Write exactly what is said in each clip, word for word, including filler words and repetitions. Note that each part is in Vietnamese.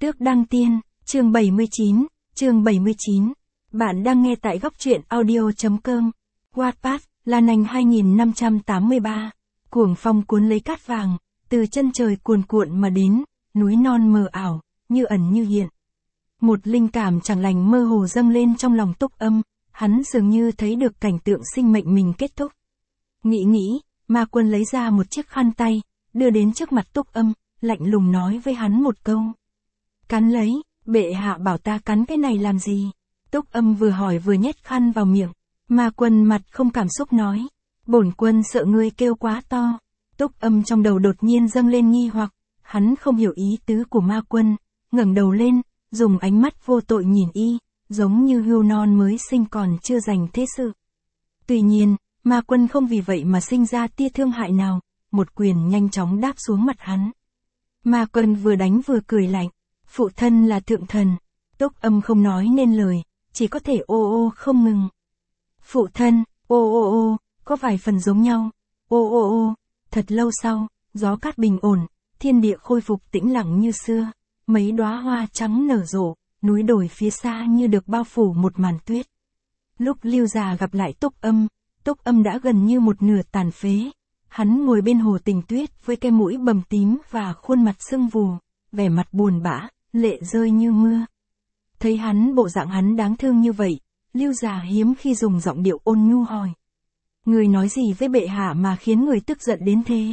Tước Đăng Tiên, chương bảy mươi chín, chương bảy mươi chín. Bạn đang nghe tại góc truyện audio.com. Wattpad, Lan Anh hai nghìn năm trăm tám mươi ba. Cuồng phong cuốn lấy cát vàng, từ chân trời cuồn cuộn mà đến, núi non mờ ảo, như ẩn như hiện. Một linh cảm chẳng lành mơ hồ dâng lên trong lòng Túc Âm, hắn dường như thấy được cảnh tượng sinh mệnh mình kết thúc. Nghĩ nghĩ, Ma Quân lấy ra một chiếc khăn tay, đưa đến trước mặt Túc Âm, lạnh lùng nói với hắn một câu. Cắn lấy, bệ hạ bảo ta cắn cái này làm gì? Túc Âm vừa hỏi vừa nhét khăn vào miệng. Ma Quân mặt không cảm xúc nói. Bổn quân sợ ngươi kêu quá to. Túc Âm trong đầu đột nhiên dâng lên nghi hoặc, hắn không hiểu ý tứ của Ma Quân, ngẩng đầu lên, dùng ánh mắt vô tội nhìn y, giống như hươu non mới sinh còn chưa dành thế sự. Tuy nhiên, Ma Quân không vì vậy mà sinh ra tia thương hại nào, một quyền nhanh chóng đáp xuống mặt hắn. Ma Quân vừa đánh vừa cười lạnh. Phụ thân là thượng thần. Túc Âm không nói nên lời, chỉ có thể ô ô không ngừng. Phụ thân, ô ô ô, có vài phần giống nhau. Ô ô ô, thật lâu sau, gió cát bình ổn, thiên địa khôi phục tĩnh lặng như xưa, mấy đóa hoa trắng nở rộ, núi đồi phía xa như được bao phủ một màn tuyết. Lúc Lưu Già gặp lại Túc Âm, Túc Âm đã gần như một nửa tàn phế. Hắn ngồi bên hồ Tình Tuyết với cái mũi bầm tím và khuôn mặt sưng vù, vẻ mặt buồn bã, lệ rơi như mưa. Thấy hắn bộ dạng hắn đáng thương như vậy, Lưu Già hiếm khi dùng giọng điệu ôn nhu hỏi. Người nói gì với bệ hạ mà khiến người tức giận đến thế?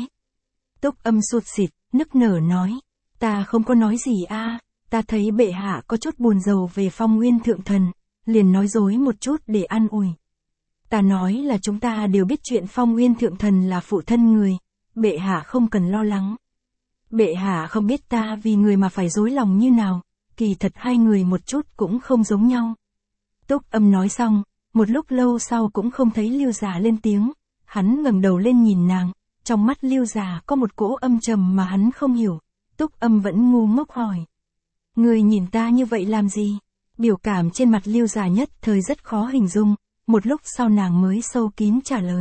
Túc Âm sụt sịt, nức nở nói. Ta không có nói gì a, ta thấy bệ hạ có chút buồn rầu về Phong Nguyên Thượng Thần, liền nói dối một chút để an ủi. Ta nói là chúng ta đều biết chuyện Phong Nguyên Thượng Thần là phụ thân người, bệ hạ không cần lo lắng. Bệ hạ không biết ta vì người mà phải dối lòng như nào, kỳ thật hai người một chút cũng không giống nhau. Túc Âm nói xong, một lúc lâu sau cũng không thấy Lưu Già lên tiếng, hắn ngẩng đầu lên nhìn nàng, trong mắt Lưu Già có một cỗ âm trầm mà hắn không hiểu. Túc Âm vẫn ngu ngốc hỏi. Người nhìn ta như vậy làm gì? Biểu cảm trên mặt Lưu Già nhất thời rất khó hình dung, một lúc sau nàng mới sâu kín trả lời.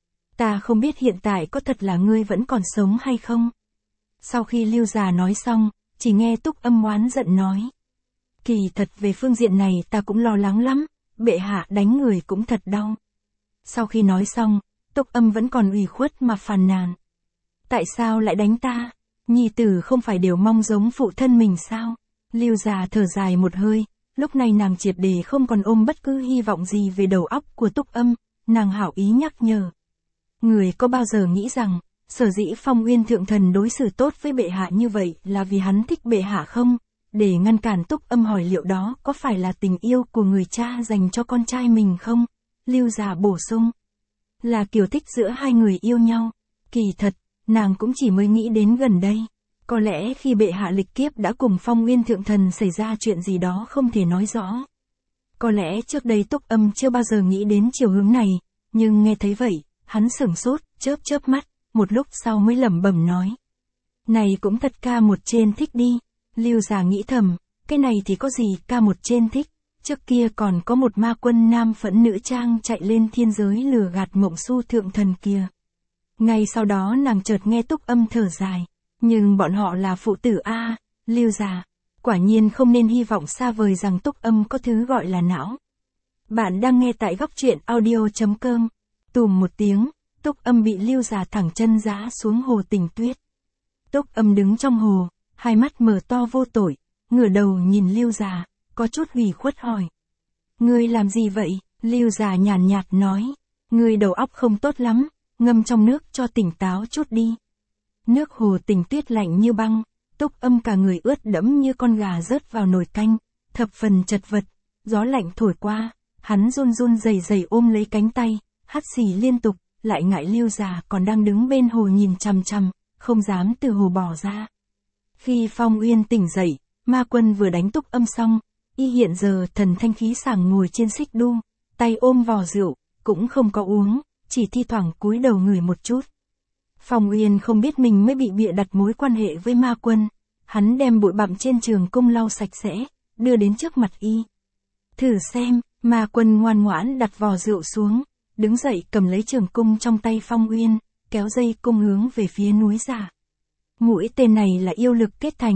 Ta không biết hiện tại có thật là ngươi vẫn còn sống hay không? Sau khi Lưu Già nói xong, chỉ nghe Túc Âm oán giận nói. Kỳ thật về phương diện này ta cũng lo lắng lắm, bệ hạ đánh người cũng thật đau. Sau khi nói xong, Túc Âm vẫn còn ủy khuất mà phàn nàn. Tại sao lại đánh ta? Nhi tử không phải đều mong giống phụ thân mình sao? Lưu Già thở dài một hơi, lúc này nàng triệt để không còn ôm bất cứ hy vọng gì về đầu óc của Túc Âm, nàng hảo ý nhắc nhở. Người có bao giờ nghĩ rằng, sở dĩ Phong Nguyên Thượng Thần đối xử tốt với bệ hạ như vậy là vì hắn thích bệ hạ không? Để ngăn cản Túc Âm hỏi liệu đó có phải là tình yêu của người cha dành cho con trai mình không? Lưu Già bổ sung. Là kiểu thích giữa hai người yêu nhau. Kỳ thật, nàng cũng chỉ mới nghĩ đến gần đây. Có lẽ khi bệ hạ lịch kiếp đã cùng Phong Nguyên Thượng Thần xảy ra chuyện gì đó không thể nói rõ. Có lẽ trước đây Túc Âm chưa bao giờ nghĩ đến chiều hướng này, nhưng nghe thấy vậy, hắn sửng sốt, chớp chớp mắt, một lúc sau mới lẩm bẩm nói. Này cũng thật ca một trên thích đi. Lưu Già nghĩ thầm, cái này thì có gì ca một trên thích, trước kia còn có một ma quân nam phẫn nữ trang chạy lên thiên giới lừa gạt Mộng Su Thượng Thần kia. Ngay sau đó nàng chợt nghe Túc Âm thở dài, nhưng bọn họ là phụ tử a, Lưu Già, quả nhiên không nên hy vọng xa vời rằng Túc Âm có thứ gọi là não. Bạn đang nghe tại góc truyện audio.com. Tùm một tiếng, Túc Âm bị Lưu Già thẳng chân giã xuống hồ Tình Tuyết. Túc Âm đứng trong hồ, hai mắt mở to vô tội, ngửa đầu nhìn Lưu Già, có chút ủy khuất hỏi. Ngươi làm gì vậy? Lưu Già nhàn nhạt nói. Ngươi đầu óc không tốt lắm, ngâm trong nước cho tỉnh táo chút đi. Nước hồ Tình Tuyết lạnh như băng, Túc Âm cả người ướt đẫm như con gà rớt vào nồi canh, thập phần chật vật, gió lạnh thổi qua, hắn run run rẩy rẩy ôm lấy cánh tay, hắt xì liên tục, lại ngại Lưu Già còn đang đứng bên hồ nhìn chằm chằm, không dám từ hồ bỏ ra. Khi Phong Uyên tỉnh dậy, Ma Quân vừa đánh Túc Âm xong, y hiện giờ thần thanh khí sảng ngồi trên xích đu, tay ôm vò rượu, cũng không có uống, chỉ thi thoảng cúi đầu ngửi một chút. Phong Uyên không biết mình mới bị bịa đặt mối quan hệ với Ma Quân, hắn đem bụi bặm trên trường cung lau sạch sẽ, đưa đến trước mặt y. Thử xem, Ma Quân ngoan ngoãn đặt vò rượu xuống, đứng dậy cầm lấy trường cung trong tay Phong Uyên, kéo dây cung hướng về phía núi giả. Mũi tên này là yêu lực kết thành,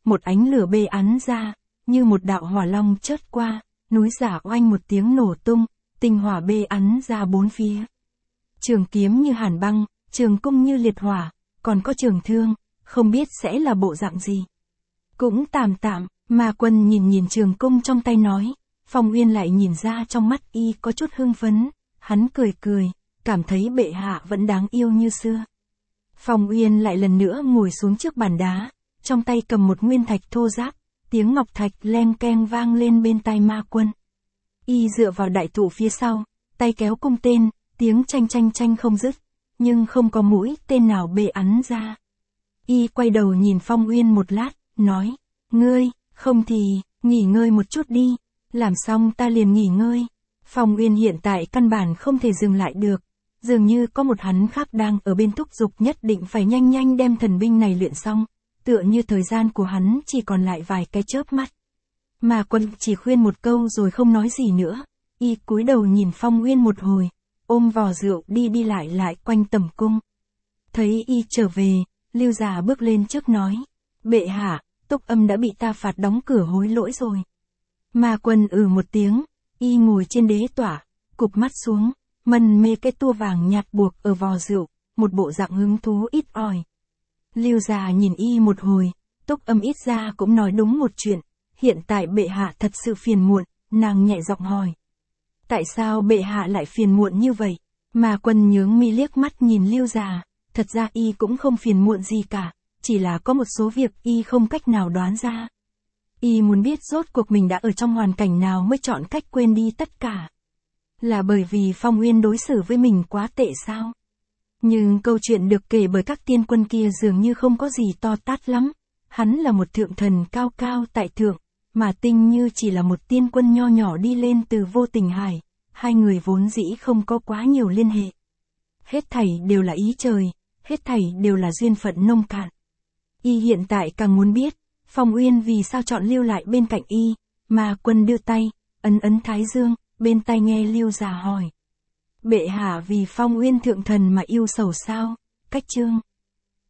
một ánh lửa bê bắn ra, như một đạo hỏa long chớt qua, núi giả oanh một tiếng nổ tung, tinh hỏa bê bắn ra bốn phía. Trường kiếm như hàn băng, trường cung như liệt hỏa, còn có trường thương, không biết sẽ là bộ dạng gì. Cũng tạm tạm, Ma Quân nhìn nhìn trường cung trong tay nói, Phong Uyên lại nhìn ra trong mắt y có chút hưng phấn, hắn cười cười, cảm thấy bệ hạ vẫn đáng yêu như xưa. Phong Uyên lại lần nữa ngồi xuống trước bàn đá, trong tay cầm một nguyên thạch thô ráp, tiếng ngọc thạch leng keng vang lên bên tai Ma Quân. Y dựa vào đại thụ phía sau, tay kéo cung tên, tiếng chanh chanh chanh không dứt, nhưng không có mũi tên nào bê bắn ra. Y quay đầu nhìn Phong Uyên một lát, nói, ngươi, không thì, nghỉ ngơi một chút đi, làm xong ta liền nghỉ ngơi. Phong Uyên hiện tại căn bản không thể dừng lại được, dường như có một hắn khác đang ở bên thúc giục nhất định phải nhanh nhanh đem thần binh này luyện xong, tựa như thời gian của hắn chỉ còn lại vài cái chớp mắt. Ma Quân chỉ khuyên một câu rồi không nói gì nữa, y cúi đầu nhìn Phong Uyên một hồi, ôm vò rượu đi đi lại lại quanh tầm cung. Thấy y trở về, Lưu Già bước lên trước nói, bệ hạ, Túc Âm đã bị ta phạt đóng cửa hối lỗi rồi. Ma Quân ừ một tiếng, y ngồi trên đế tỏa, cụp mắt xuống, mân mê cái tua vàng nhạt buộc ở vò rượu, một bộ dạng hứng thú ít ỏi. Lưu Già nhìn y một hồi, Túc Âm ít ra cũng nói đúng một chuyện, hiện tại bệ hạ thật sự phiền muộn, nàng nhẹ giọng hỏi. Tại sao bệ hạ lại phiền muộn như vậy? Ma Quân nhướng mi liếc mắt nhìn Lưu Già, thật ra y cũng không phiền muộn gì cả, chỉ là có một số việc y không cách nào đoán ra. Y muốn biết rốt cuộc mình đã ở trong hoàn cảnh nào mới chọn cách quên đi tất cả. Là bởi vì Phong Uyên đối xử với mình quá tệ sao? Nhưng câu chuyện được kể bởi các tiên quân kia dường như không có gì to tát lắm. Hắn là một thượng thần cao cao tại thượng, mà Tinh Như chỉ là một tiên quân nho nhỏ đi lên từ vô tình hải. Hai người vốn dĩ không có quá nhiều liên hệ. Hết thảy đều là ý trời, hết thảy đều là duyên phận nông cạn. Y hiện tại càng muốn biết, Phong Uyên vì sao chọn lưu lại bên cạnh y. Ma Quân đưa tay, ấn ấn thái dương, bên tai nghe Lưu Già hỏi. Bệ hạ vì Phong Uyên thượng thần mà yêu sầu sao? Cách chương